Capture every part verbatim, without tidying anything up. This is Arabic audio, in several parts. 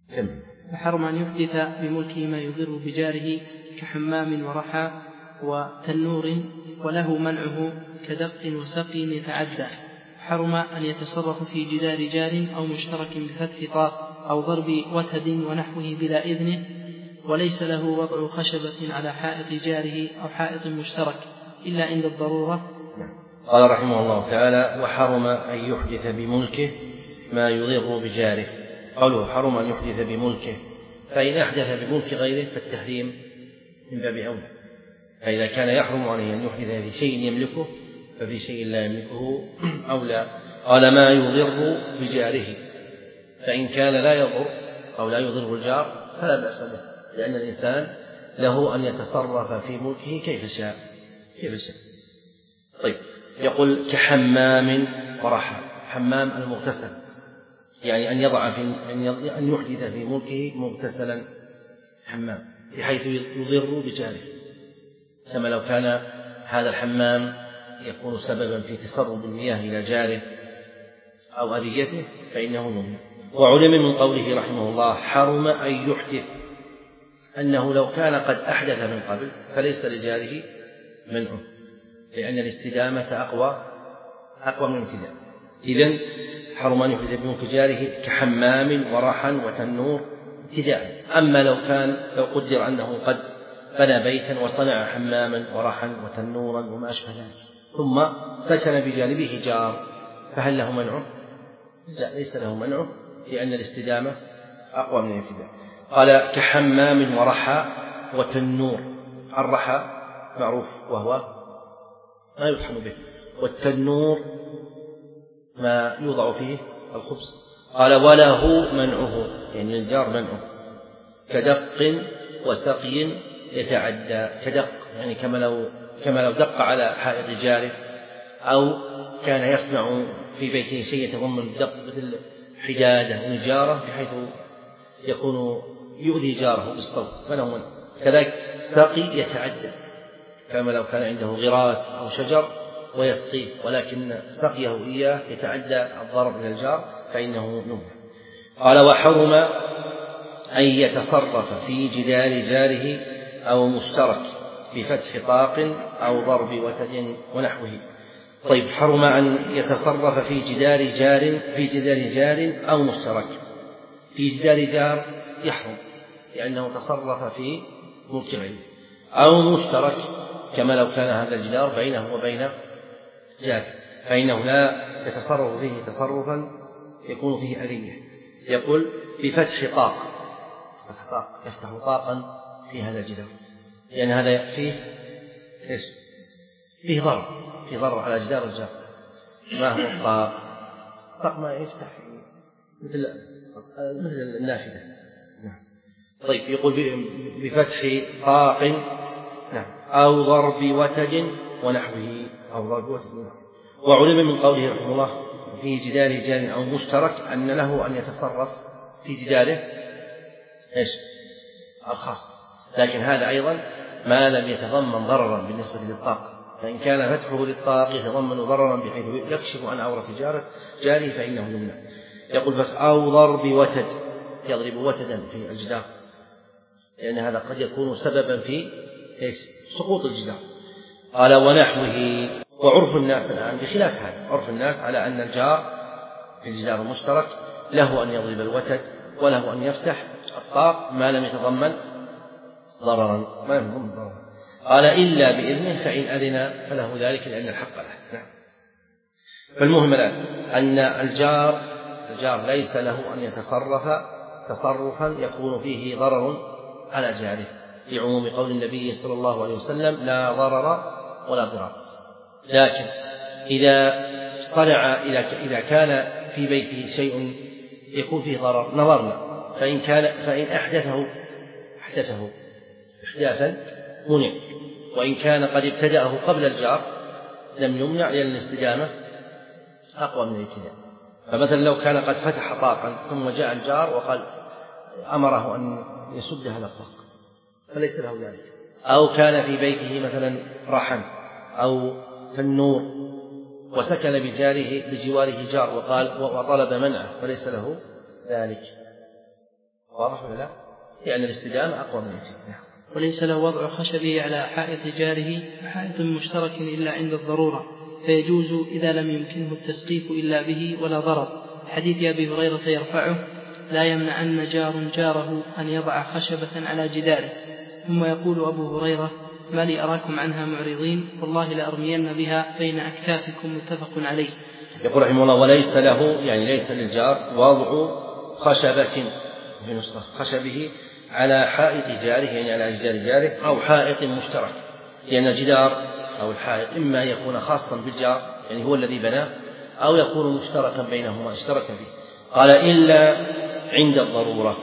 كم؟ فحرم أن يحدث بملكه ما يضر بجاره كحمام ورحى وتنور وله منعه كدق وسقي يتعدى. حرم أن يتصرف في جدار جار أو مشترك بفتح طاق أو ضرب وتد ونحوه بلا إذنه، وليس له وضع خشبة على حائط جاره أو حائط مشترك إلا عند الضرورة. قال رحمه الله تعالى: وحرم أن يحدث بملكه ما يضر بجاره. قوله حرم أن يحدث بملكه، فإن أحدث بملك غيره فالتحريم من باب أولى. فإذا كان يحرم عليه أن يحدث في شيء يملكه ففي شيء لا يملكه أولى. قال: ما يضر بجاره، فإن كان لا يضر أو لا يضر الجار فلا بأس به، لأن الإنسان له أن يتصرف في ملكه كيف شاء كيف شاء. طيب، يقول كحمام ورحى. حمام المغتسل، يعني أن يضع في أن يحدث في ملكه مغتسلا حمام بحيث يضر بجاره، كما لو كان هذا الحمام يكون سببا في تسرب المياه إلى جاره أو أذيته فإنه يمنع. وعلم من قوله رحمه الله: حرم أن يحدث، أنه لو كان قد أحدث من قبل فليس لجاره منعه، لأن الاستدامة أقوى أقوى من الامتداد. إذن حرم أن يحدث بملك جاره كحمام ورحى وتنور ابتداء. أما لو كان لو قدر أنه قد بنى بيتا وصنع حماما ورحى وتنورا وما أشبه ذلك ثم سكن بجانبه جار فهل له منعه؟ لا، ليس له منعه، لأن الاستدامة أقوى من الابتداء. قال كحمام ورحى وتنور. الرحى معروف وهو ما يطحن به، والتنور ما يوضع فيه الخبز. قال وله منعه، يعني الجار منعه كدق وسقي يتعدى. كدق يعني كما لو كما لو دق على حائط جاره، أو كان يصنع في بيته شيء يتضمن الدق مثل حدادة ونجارة بحيث يكون يؤذي جاره بالصوت فله منع. كذلك سقي يتعدى، كما لو كان عنده غراس أو شجر ويسقيه، ولكن سقيه إياه يتعدى الضرر من الجار فإنه يمنع. قال وحرم أن يتصرف في جدار جاره أو مشترك بفتح طاق أو ضرب وتد ونحوه. طيب، حرم أن يتصرف في جدار جار في جدار جار أو مشترك. في جدار جار يحرم لأنه تصرف في ملك غيره، أو مشترك كما لو كان هذا الجدار بينه وبين جار فإنه لا يتصرف فيه تصرفا يكون فيه أذية. يقول بفتح طاق، فتح طاق يفتح طاقا في هذا الجدار، لأن يعني هذا فيه إيش؟ فيه ضرر في ضرر على جدار الجار. ما هو الطاق؟ طاق ما يفتح فيه مثل مثل النافذة. نعم. طيب، يقول بفتح طاق نعم أو ضرب وتد ونحوه أو ضرب وتد ونحوه. وعلم من قوله رحمه الله في جدار جار أو مشترك أن له أن يتصرف في جداره إيش؟ الخاص، لكن هذا أيضا ما لم يتضمن ضررا بالنسبة للطاق. فإن كان فتحه للطاق يتضمن ضررا بحيث يكشف عن عورة جاره فإنه يمنع. يقول بس أو ضرب وتد، يضرب وتدا في الجدار، لأن هذا قد يكون سببا في سقوط الجدار. قال ونحوه. وعرف الناس الآن بخلاف هذا، عرف الناس على أن الجار في الجدار المشترك له أن يضرب الوتد وله أن يفتح الطاق ما لم يتضمن ضررا ما يتضمن ضررا. قال إلا بإذنه، فإن أذن فله ذلك لأن الحق له. نعم. فالمهم الآن أن الجار الجار ليس له أن يتصرف تصرفا يكون فيه ضرر على جاره، في عموم قول النبي صلى الله عليه وسلم لا ضرر ولا ضرار. لكن إذا صنع إذا كان في بيته شيء يكون فيه ضرر نظرنا، فإن كان فإن أحدثه أحدثه إحداثا منع، وإن كان قد ابتدأه قبل الجار لم يمنع، لأن الاستدامة أقوى من الابتداء. فمثلا لو كان قد فتح طاقا ثم جاء الجار وقال أمره أن يسد هذا الطاق فليس له ذلك. أو كان في بيته مثلا رحم أو تنور وسكن بجاره بجواره جار وقال وطلب منعه فليس له ذلك. واضح ولا لا؟ لأن الاستدامة أقوى من الجد. وليس له وضع خشبه على حائط جاره حائط مشترك إلا عند الضرورة، فيجوز إذا لم يمكنه التسقيف إلا به ولا ضرر. حديث أبي هريرة يرفعه: لا يمنعن جار جاره أن يضع خشبة على جداره. ثم يقول أبو هريرة: ما لي أراكم عنها معرضين، والله لأرمين بها بين أكتافكم. متفق عليه. يقول رحمه الله: وليس له يعني ليس للجار وضع خشبة في نسخة خشبه على حائط جاره يعني على جدار جاره أو حائط مشترك، لأن الجدار أو الحائط إما يكون خاصا بالجار يعني هو الذي بناه أو يكون مشتركا بينهما اشترك فيه. قال: إلا عند الضرورة.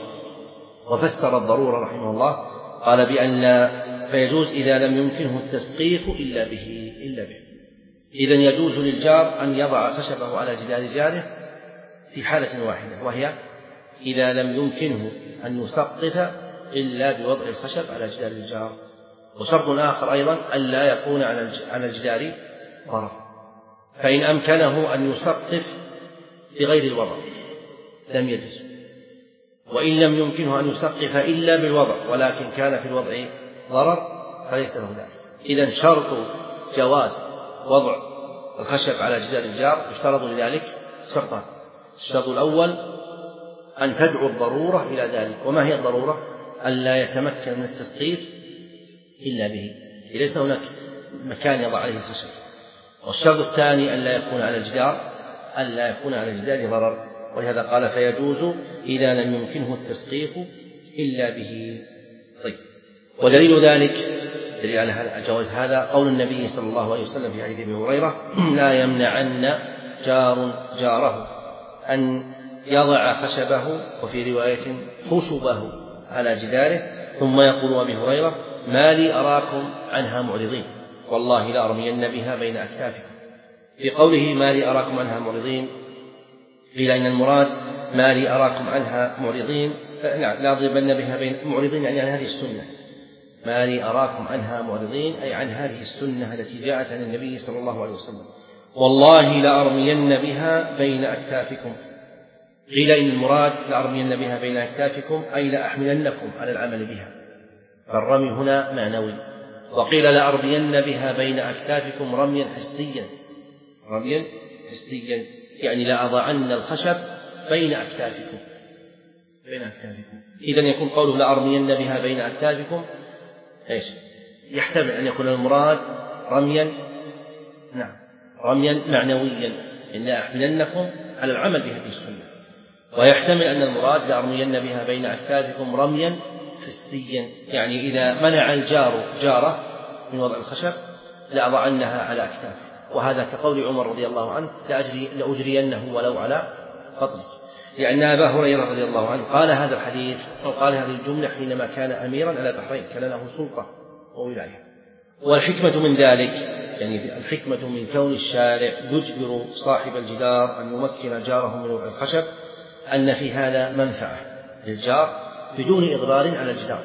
وفسر الضرورة رحمه الله قال بأن لا، فيجوز إذا لم يمكنه التسقيف إلا به إلا به إذن يجوز للجار أن يضع خشبه على جدار جاره في حالة واحدة، وهي إذا لم يمكنه أن يسقف إلا بوضع الخشب على جدار الجار. وشرط آخر أيضا أن لا يكون على الجدار ضرر، فإن أمكنه أن يسقف بغير الوضع لم يجوز، وإن لم يمكنه أن يسقف إلا بالوضع ولكن كان في الوضع ضرر فليس له ذلك. إذن شرط جواز وضع الخشب على جدار الجار يشترط لذلك شرطان: الشرط الأول أن تدعو الضرورة إلى ذلك، وما هي الضرورة؟ أن لا يتمكن من التسقيف إلا به، ليس هناك مكان يضع عليه الخشب. والشرط الثاني أن لا يكون على الجدار أن لا يكون على الجدار ضرر، ولهذا قال: فيجوز إذا لم يمكنه التسقيف إلا به. طيب، ودليل ذلك دليل على جواز هذا قول النبي صلى الله عليه وسلم في حديث أبي هريرة: لا يمنعن جار جاره أن يضع خشبه، وفي رواية خشبه، على جداره. ثم يقول أبي هريرة: ما لي أراكم عنها معرضين، والله لأرمين بها بين أكتافكم. في قوله ما لي أراكم عنها معرضين قيل إن المراد ما لي أراكم عنها معرضين لا أضربن بها بين معرضين يعني عن هذه السنة، ما لي أراكم عنها معرضين أي عن هذه السنة التي جاءت عن النبي صلى الله عليه وسلم. والله لأرمين بها بين أكتافكم. قيل إن المراد لأرمين بها بين أكتافكم أي لأحملنكم على العمل بها، فالرمي هنا معنوي. وقيل لأرمين بها بين أكتافكم رميا حسيا، رميا حسيا يعني لأضعن الخشب بين أكتافكم بين أكتافكم. إذن يكون قوله لأرمين بها بين أكتافكم إيش؟ يحتمل أن يكون المراد رميا نعم رميا معنويا إن أحملنكم على العمل بهذه السنة، ويحتمل أن المراد لأرمين بها بين أكتافكم رميا حسيا يعني إذا منع الجار جاره من وضع الخشب لأضعنها على أكتافه. وهذا كقول عمر رضي الله عنه: لأجرينه ولو على بطنك، لأن أبا هريرة رضي الله عنه قال هذا الحديث أو قال هذه الجملة حينما كان أميرا على البحرين، كان له سلطة وولاية. والحكمة من ذلك يعني الحكمة من كون الشارع يجبر صاحب الجدار أن يمكن جاره من وضع الخشب أن في هذا منفعة للجار بدون إضرار على الجدار،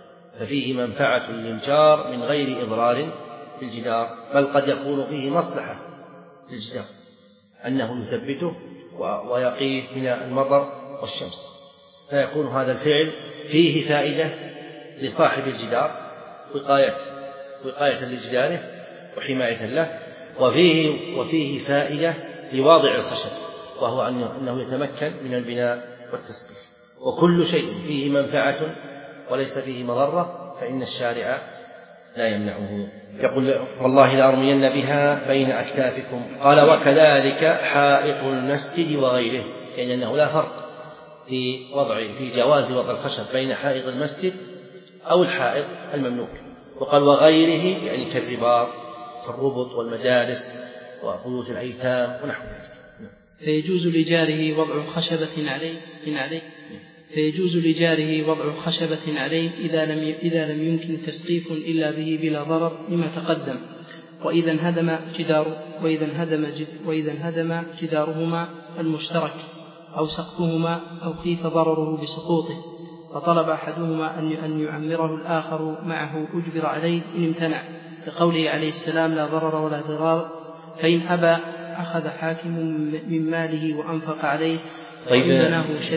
ففيه منفعة للجار من غير إضرار بالجدار، بل قد يكون فيه مصلحة للجدار أنه يثبته ويقيه من المطر والشمس، فيكون هذا الفعل فيه فائدة لصاحب الجدار وقاية وقاية لجداره وحماية له، وفيه وفيه فائدة لواضع الخشب وهو أنه يتمكن من البناء والتسقيف. وكل شيء فيه منفعة وليس فيه مضرة فإن الشارع لا يمنعه. يقول: والله لأرمين بها بين أكتافكم. قال: وكذلك حائط المسجد وغيره، يعني أنه لا فرق في وضع في جواز وضع الخشب بين حائط المسجد أو الحائط المملوك. وقال: وغيره يعني كالرباط كالربط والمدارس وبيوت الأيتام ونحو ذلك. فيجوز لجاره وضع خشبة عليه إن عليه فيجوز لجاره وضع خشبة عليه إذا لم إذا لم يمكن تسقيف إلا به بلا ضرر لما تقدم، وإذا انهدم جدار وإذا انهدم جد وإذا انهدم جدارهما المشترك أو سقفهما أو خيف ضرره بسقوطه، فطلب أحدهما أن يعمره الآخر معه أجبر عليه إن امتنع، لقوله عليه السلام: لا ضرر ولا ضرار، فإن أبى أخذ حاكم من ماله وأنفق عليه. طيب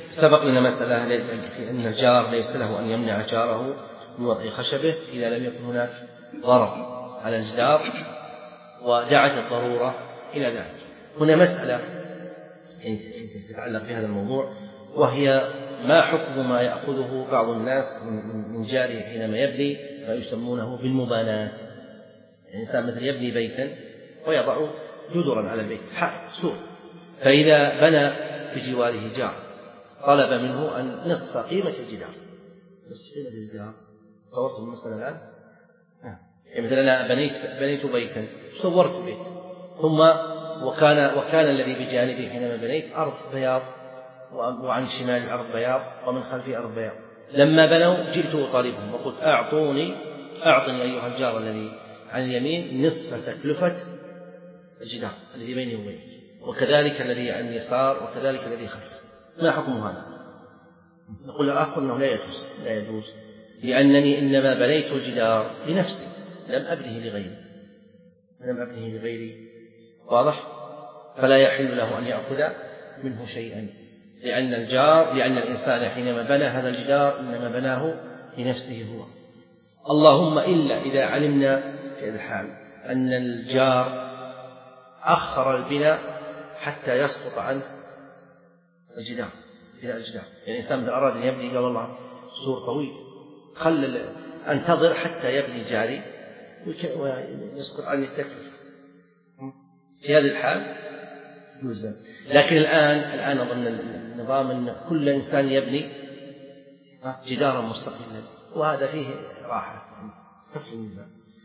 سبق لنا مسألة في أن الجار ليس له أن يمنع جاره من وضع خشبه إذا لم يكن هناك ضرر على الجدار ودعت الضرورة إلى ذلك. هنا مسألة تتعلق بهذا الموضوع، وهي ما حكم ما يأخذه بعض الناس من جاره حينما يبني ما يسمونه بالمبانات. الإنسان مثل يبني بيتا ويضع جدرا على البيت، حائط سور، فإذا بنى بجواره جار طلب منه أن نصف قيمة الجدار. نصف قيمة الجدار، صورت المسألة الآن؟ يعني مثلا أنا بنيت بنيت بيتا، صورت بيت، ثم وكان وكان الذي بجانبه حينما بنيت أرض بياض، وعن شمال أرض بياض، ومن خلفي أرض بياض. لما بنوا جئت أطالبهم وقلت أعطوني أعطني أيها الجار الذي عن اليمين نصف تكلفة الجدار الذي بيني وبينك، وكذلك الذي عن اليسار، وكذلك الذي خلف. ما حكم هذا؟ نقول الأصل أنه لا يجوز لا يجوز لأنني إنما بنيت الجدار لنفسي، لم أبنه لغيري لم أبنه لغيري واضح؟ فلا يحل له أن يأخذ منه شيئا، لأن الجار لأن الإنسان حينما بنى هذا الجدار إنما بناه لنفسه هو. اللهم إلا إذا علمنا في هذا الحال أن الجار أخر البناء حتى يسقط عنه الجدار بناء الجدار. يعني الإنسان إذا أراد أن يبني قال والله سور طويل، خل أنتظر حتى يبني جاري ويسقط عني التكلفة، في هذه الحال يلزم. لكن الآن الآن أظن النظام أن كل إنسان يبني جدارا مستقلا، وهذا فيه راحة كف الميزان.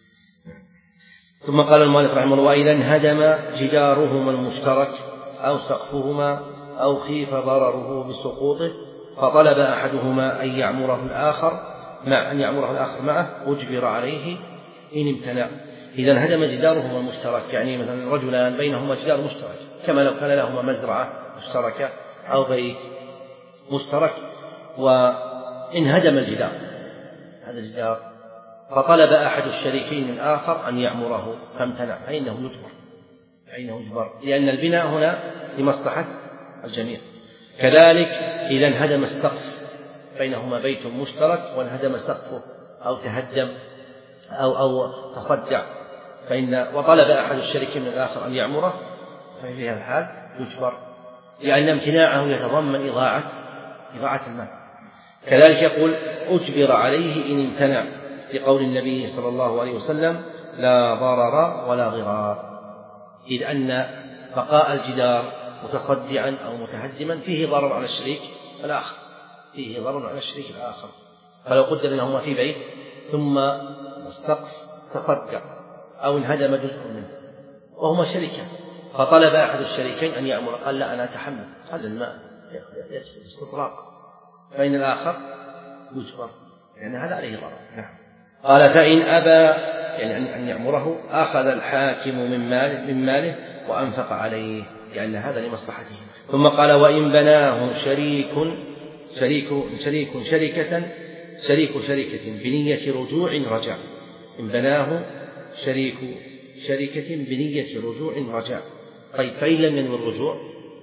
ثم قال المؤلف رحمه الله: وإذا انهدم جدارهما المشترك أو سقفهما أو خيف ضرره بسقوطه فطلب أحدهما أن يعمره الآخر مع أن يعمره الآخر معه أجبر عليه إن امتنع. إذا انهدم جدارهما المشترك، يعني مثلا رجلان بينهما جدار مشترك، كما لو كان لهما مزرعة مشتركة أو بيت مشترك، وانهدم الجدار هذا الجدار فطلب أحد الشريكين الآخر أن يعمره فامتنع، فإنه يجبر فإنه يجبر لأن البناء هنا لمصلحة الجميع. كذلك إذا انهدم السقف، بينهما بيت مشترك وانهدم سقفه أو تهدم أو أو تصدع، فإن وطلب أحد الشريكين الآخر أن يعمره، ففي هذا الحال يجبر لأن امتناعه يتضمن إضاعة إضاعة المال. كذلك يقول أجبر عليه إن امتنع، لقول النبي صلى الله عليه وسلم: لا ضرر ولا ضرار، إذ أن بقاء الجدار متصدعا أو متهدما فيه ضرر على الشريك الآخر فيه ضرر على الشريك الآخر. فلو قدر أنهما في بيت ثم السقف تصدع أو انهدم جزء منه وهما شريكان، فطلب أحد الشريكين أن يأمر، قال: لا أنا أتحمل، قال الماء استطراق، فإن الآخر يجبر لأن هذا عليه ضرر. نعم. قال: فإن أبى يعني أن يأمره أخذ الحاكم من ماله من ماله وأنفق عليه، لأن هذا لمصلحته. ثم قال: وإن بناه شريك شريك شريك شركة شريك شركة بنية رجوع رجع. إن بناه شريك شركة بنية رجوع رجع. طيب، فإن لم ينوي الرجوع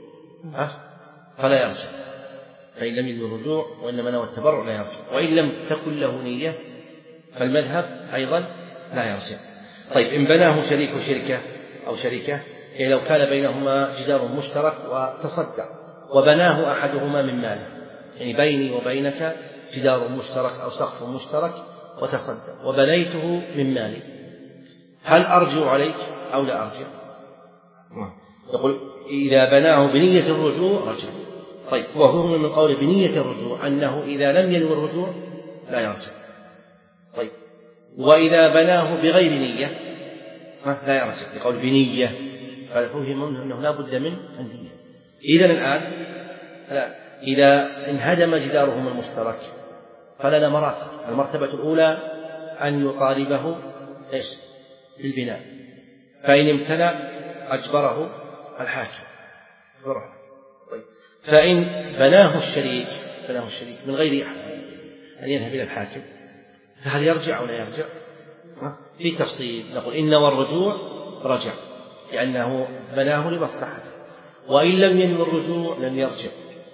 فلا يرجع، فإن لم ينوي الرجوع وإنما نوى التبرع لا يرجع، وإن لم تكن له نية فالمذهب أيضا لا يرجع. طيب، إن بناه شريك شركة أو شركة، يعني لو كان بينهما جدار مشترك وتصدع وبناه أحدهما من ماله، يعني بيني وبينك جدار مشترك أو سقف مشترك وتصدع وبنيته من مالي، هل أرجع عليك أو لا أرجع؟ يقول: إذا بناه بنية الرجوع رجع. طيب، وفهم من قول بنية الرجوع أنه إذا لم ينوي الرجوع لا يرجع. طيب، وإذا بناه بغير نية لا يرجع، لقول بنية، ففهم أنه لا بد من النية. إذن الآن إذا انهدم جدارهما المشترك فلنا مراتب. المرتبة الأولى أن يطالبه إيش؟ بالبناء، فإن امتنع أجبره الحاكم. طيب، فإن بناه الشريك بناه الشريك من غير أن يذهب إلى الحاكم فهل يرجع أو لا يرجع؟ في تفصيل. نقول إن والرجوع رجع لأنه بناه لمصلحته، وإن لم ينوي الرجوع لم يرجع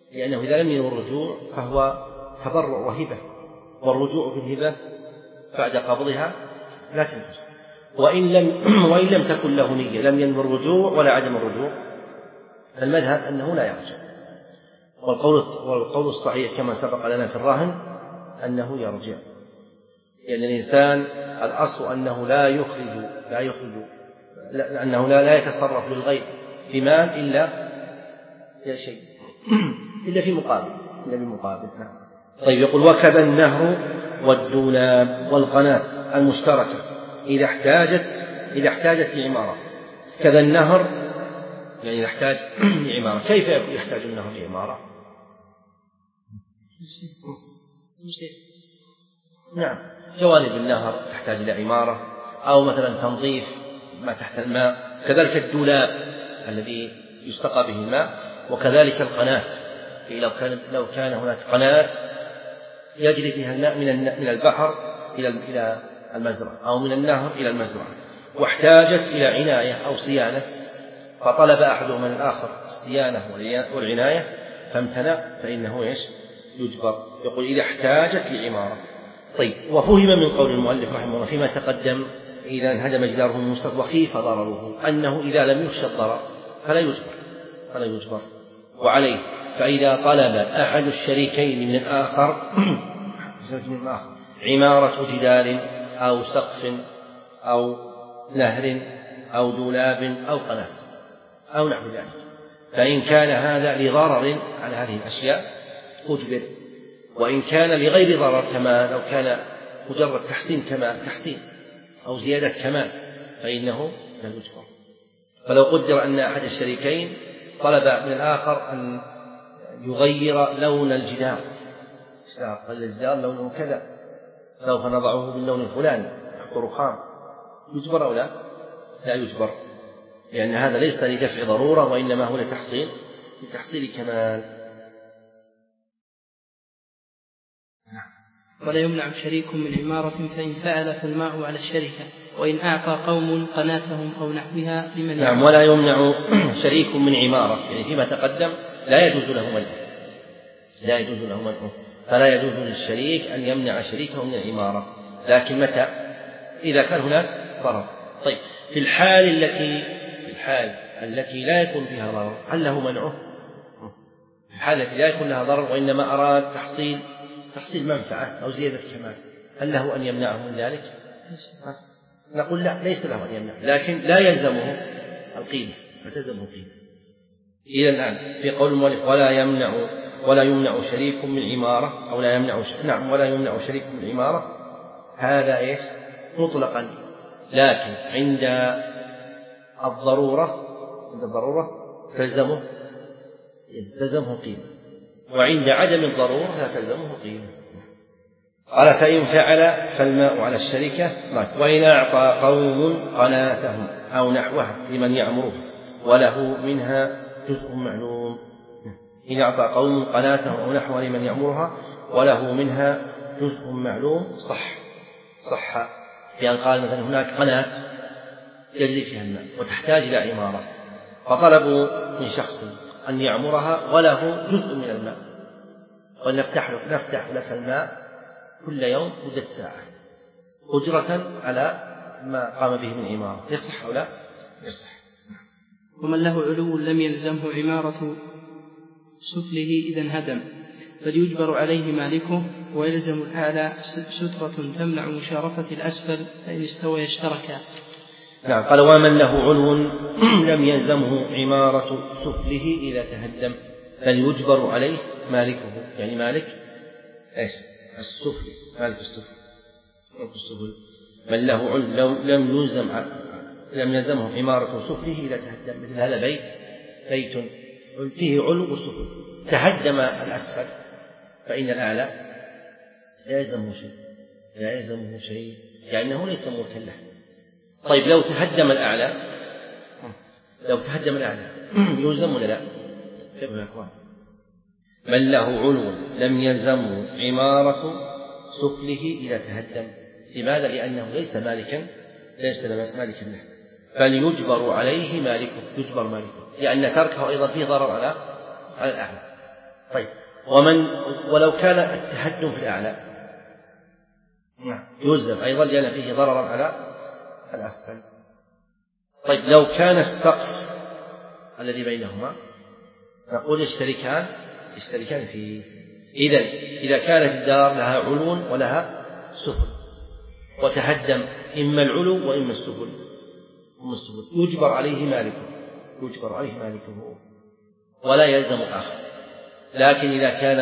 لأنه إذا لم ينوي الرجوع فهو تبرع وهبة، والرجوع في الهبة بعد قبضها لا تجوز. وإن لم, وإن لم تكن له نية لم ينوي الرجوع ولا عدم الرجوع، المذهب أنه لا يرجع. والقول, والقول الصحيح كما سبق لنا في الراهن أنه يرجع، لأن الإنسان الأصل أنه لا يخرج لا يخرج لا أنه لا, لا يتصرف للغير بمال إلا شيء إلا في مقابل إلا بمقابل. نعم. طيب يقول وكذا النهر والدولاب والقناة المشتركة إذا احتاجت إذا احتاجت لعمارة. كذا النهر يعني يحتاج لعمارة. كيف يحتاج النهر لعمارة؟ نعم، جوانب النهر تحتاج إلى عمارة، أو مثلا تنظيف ما تحت الماء، كذلك الدولاب الذي يستقى به الماء، وكذلك القناة لو كان لو كان هناك قناة يجري فيها الماء من من البحر إلى إلى المزرعة أو من النهر إلى المزرعة، واحتاجت إلى عناية أو صيانة، فطلب أحدهما من الآخر الصيانة والعناية فامتنع، فإنه إيش؟ يجبر. يقول إذا احتاجت لعمارة. طيب، وفهم من قول المؤلف رحمه الله فيما تقدم إذا انهدم جداره من مستقبل وخيف ضرره أنه إذا لم يخشى الضرر فلا يجبر فلا يجبر وعليه. فإذا طلب أحد الشريكين من الآخر عمارة جدار أو سقف أو نهر أو دولاب أو قناة أو نحو ذلك، فإن كان هذا لضرر على هذه الأشياء أجبر، وإن كان لغير ضرر كما لو كان مجرد تحسين كمال تحسين أو زيادة كمال فإنه لا يجبر. فلو قدر أن أحد الشريكين طلب من الآخر أن يغير لون الجدار، قال الجدار لونه كذا سوف نضعه باللون الفلاني تحت رخام، يجبر أو لا؟ لا يجبر، لأن هذا ليس لدفع ضرورة وإنما هو لتحصيل لتحصيل كمال. ولا يمنع شريك من عمارة فإن فعل فالماء على الشركة، وإن أعطى قوم قناتهم أو نحوها لمن نعم. ولا يمنع شريك من عمارة، يعني فيما تقدم لا يجوز له منعه لا يجوز له منعه فلا يجوز للشريك أن يمنع شريكه من العمارة، لكن متى؟ إذا كان هناك ضرر. طيب، في الحال التي في الحال التي لا يكون فيها ضرر هل له منعه؟ في الحال التي لا يكون لها ضرر وإنما أراد تحصيل تحصيل منفعة أو زيادة كمال، هل له أن يمنعه من ذلك؟ نقول لا، ليس له أن يمنع، لكن لا يلزمه القيمة لا تلزمه القيمة. إلى الآن في قول المؤلف ولا يمنع ولا يمنع شريك من عمارة أو لا يمنع ش... نعم ولا يمنع شريك من عمارة، هذا إيش؟ مطلقا، لكن عند الضرورة عند الضرورة تلزمه تلزمه قيمة، وعند عدم الضرورة لا تلزمه قيمة. قال فإن فعل فالماء على الشركة، وإن أعطى قوم قناتهم أو نحوها لمن يعمره وله منها جزء معلوم. إن أعطى قوم قناتهم أو نحوها لمن يعمرها وله منها جزء معلوم صح صح يعني قال مثلا هناك قناة يجري فيها الماء وتحتاج إلى عمارة، فطلبوا من شخص أن يعمرها وله جزء من الماء، ونفتح لك نفتح لك الماء كل يوم مدة ساعة أجرة على ما قام به من عمارة، يصح أو لا؟ يصح. ومن له علو لم يلزمه عمارة سفله إذا انهدم، بل يجبر عليه مالكه، ويلزم الأعلى سترة تمنع مشارفة الأسفل فإن استوى يشتركا. نعم. قال ومن له علو لم يلزمه عمارة سفله إذا تهدم، بل يجبر عليه مالكه، يعني مالك إيش؟ السفل، مالك السفل مالك السفل من له علو لم يلزم لم يلزمه عمارة سفله إذا تهدم. مثل هذا بيت بيت فيه علو وسفل، تهدم الأسفل فإن الأعلى لا يلزمه شيء لا يلزمه شيء لأنه ليس ملكا له. طيب لو تهدم الأعلى لو تهدم الأعلى يلزم ولا لا؟ كيف يا أخوان؟ من له علو لم يلزمه عمارة سفله إذا تهدم. لماذا؟ لأنه ليس مالكا ليس مالكا له، بل يجبر عليه مالكه يجبر مالكه، لأن تركه أيضا فيه ضرر على على الأعلى. طيب ومن ولو كان التهدم في الأعلى يلزم أيضا لأن فيه ضررا على الأسفل. طيب لو كان السقف الذي بينهما نقول يشتركان يشتركان فيه. إذن إذا كانت الدار لها علو ولها سفل وتهدم إما العلو وإما السفل يجبر عليه مالكه يجبر عليه مالكه ولا يلزم الآخر. لكن إذا كان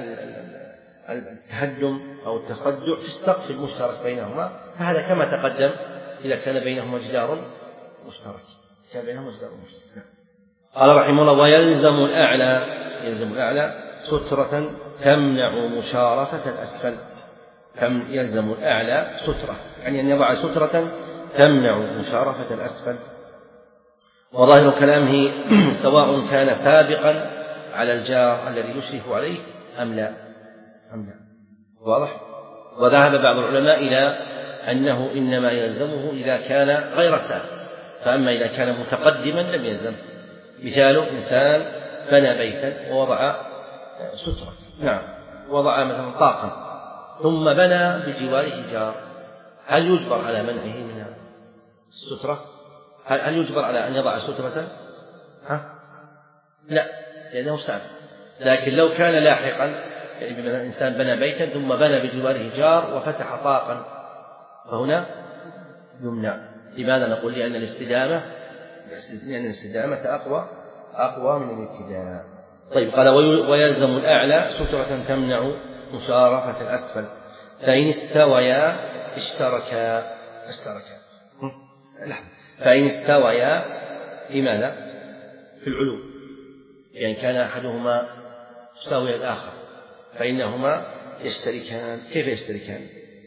التهدم أو التصدع في السقف المشترك بينهما فهذا كما تقدم إذا كان بينهما جدار مشترك كان بينهما جدار مشترك. قال رحمه الله ويلزم الأعلى يلزم الأعلى سترة تمنع مشارفة الأسفل. كم يلزم الأعلى سترة يعني أن يضع سترة تمنع مشارفة الأسفل. وظاهر كلامه سواء كان سابقا على الجار الذي يشرف عليه أم لا أم لا واضح. وذهب بعض العلماء إلى أنه إنما يلزمه إذا كان غير سابق. فأما إذا كان متقدما لم يلزم. مثاله إنسان بنى بيتا ووضع سترة نعم وضع مثلا طاقا ثم بنى بجواره جار هل يجبر على منعه من السترة؟ هل يجبر على أن يضع سترة؟ ها؟ لا لأنه سابق. لكن لو كان لاحقا يعني بمثلا إنسان بنى بيتا ثم بنى بجواره جار وفتح طاقا فهنا يمنع. لماذا نقول؟ لأن الاستدامة لأن الاستدامة أقوى أقوى من الابتداء. طيب قال ويلزم الأعلى سترة تمنع مشارفة الأسفل فإن استويا اشتركا اشتركا فإن استويا في ماذا؟ في العلو يعني كان أحدهما يساوي الآخر فإنهما يشتركان. كيف يشتركان؟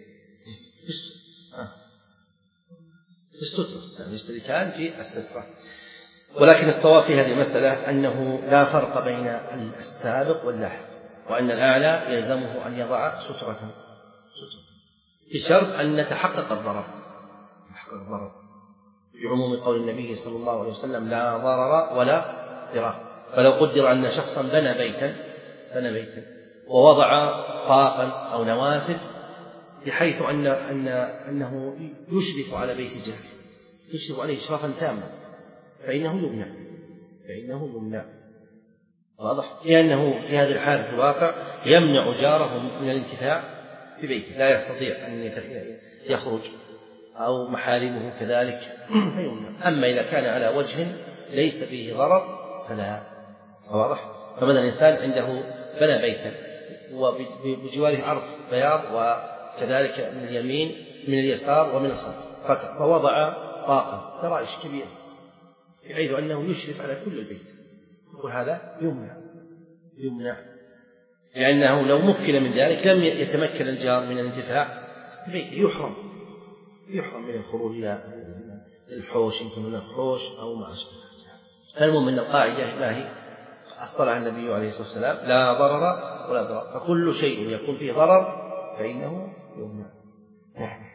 في السترة يعني يشتركان في السترة. ولكن الصواب في هذه المسألة أنه لا فرق بين السابق واللاحق وأن الأعلى يلزمه أن يضع سترة بشرط أن نتحقق الضرر نتحقق الضرر بعموم قول النبي صلى الله عليه وسلم لا ضرر ولا ضرار. فلو قدر أن شخصا بنى بيتا بنى بيتا ووضع طاقا أو نوافذ بحيث أن أن أنه يشرف على بيت جاره يشرف عليه إشرافا تاما فإنه يمنع فإنه يمنع واضح. لأنه في هذه الحالة في الواقع يمنع جاره من الانتفاع ببيته لا يستطيع أن يخرج أو محارمه كذلك فيمنع. أما إذا كان على وجه ليس فيه ضرر فلا واضح. فمثلا الإنسان عنده بنى بيتا وبجواره أرض بياض وكذلك من اليمين من اليسار ومن الخلف فوضع طاقة درائش كبيرة بحيث أنه يشرف على كل البيت وهذا يمنع يمنع لأنه لو مكن من ذلك لم يتمكن الجار من الانتفاع ببيته يحرم يحرم من الخروج إلى الحوش يمكن من الحوش أو ما أشبه. المهم أن القاعدة ما هي أصلها النبي عليه الصلاة والسلام لا ضرر ولا ضرر فكل شيء يكون فيه ضرر فإنه يمنع.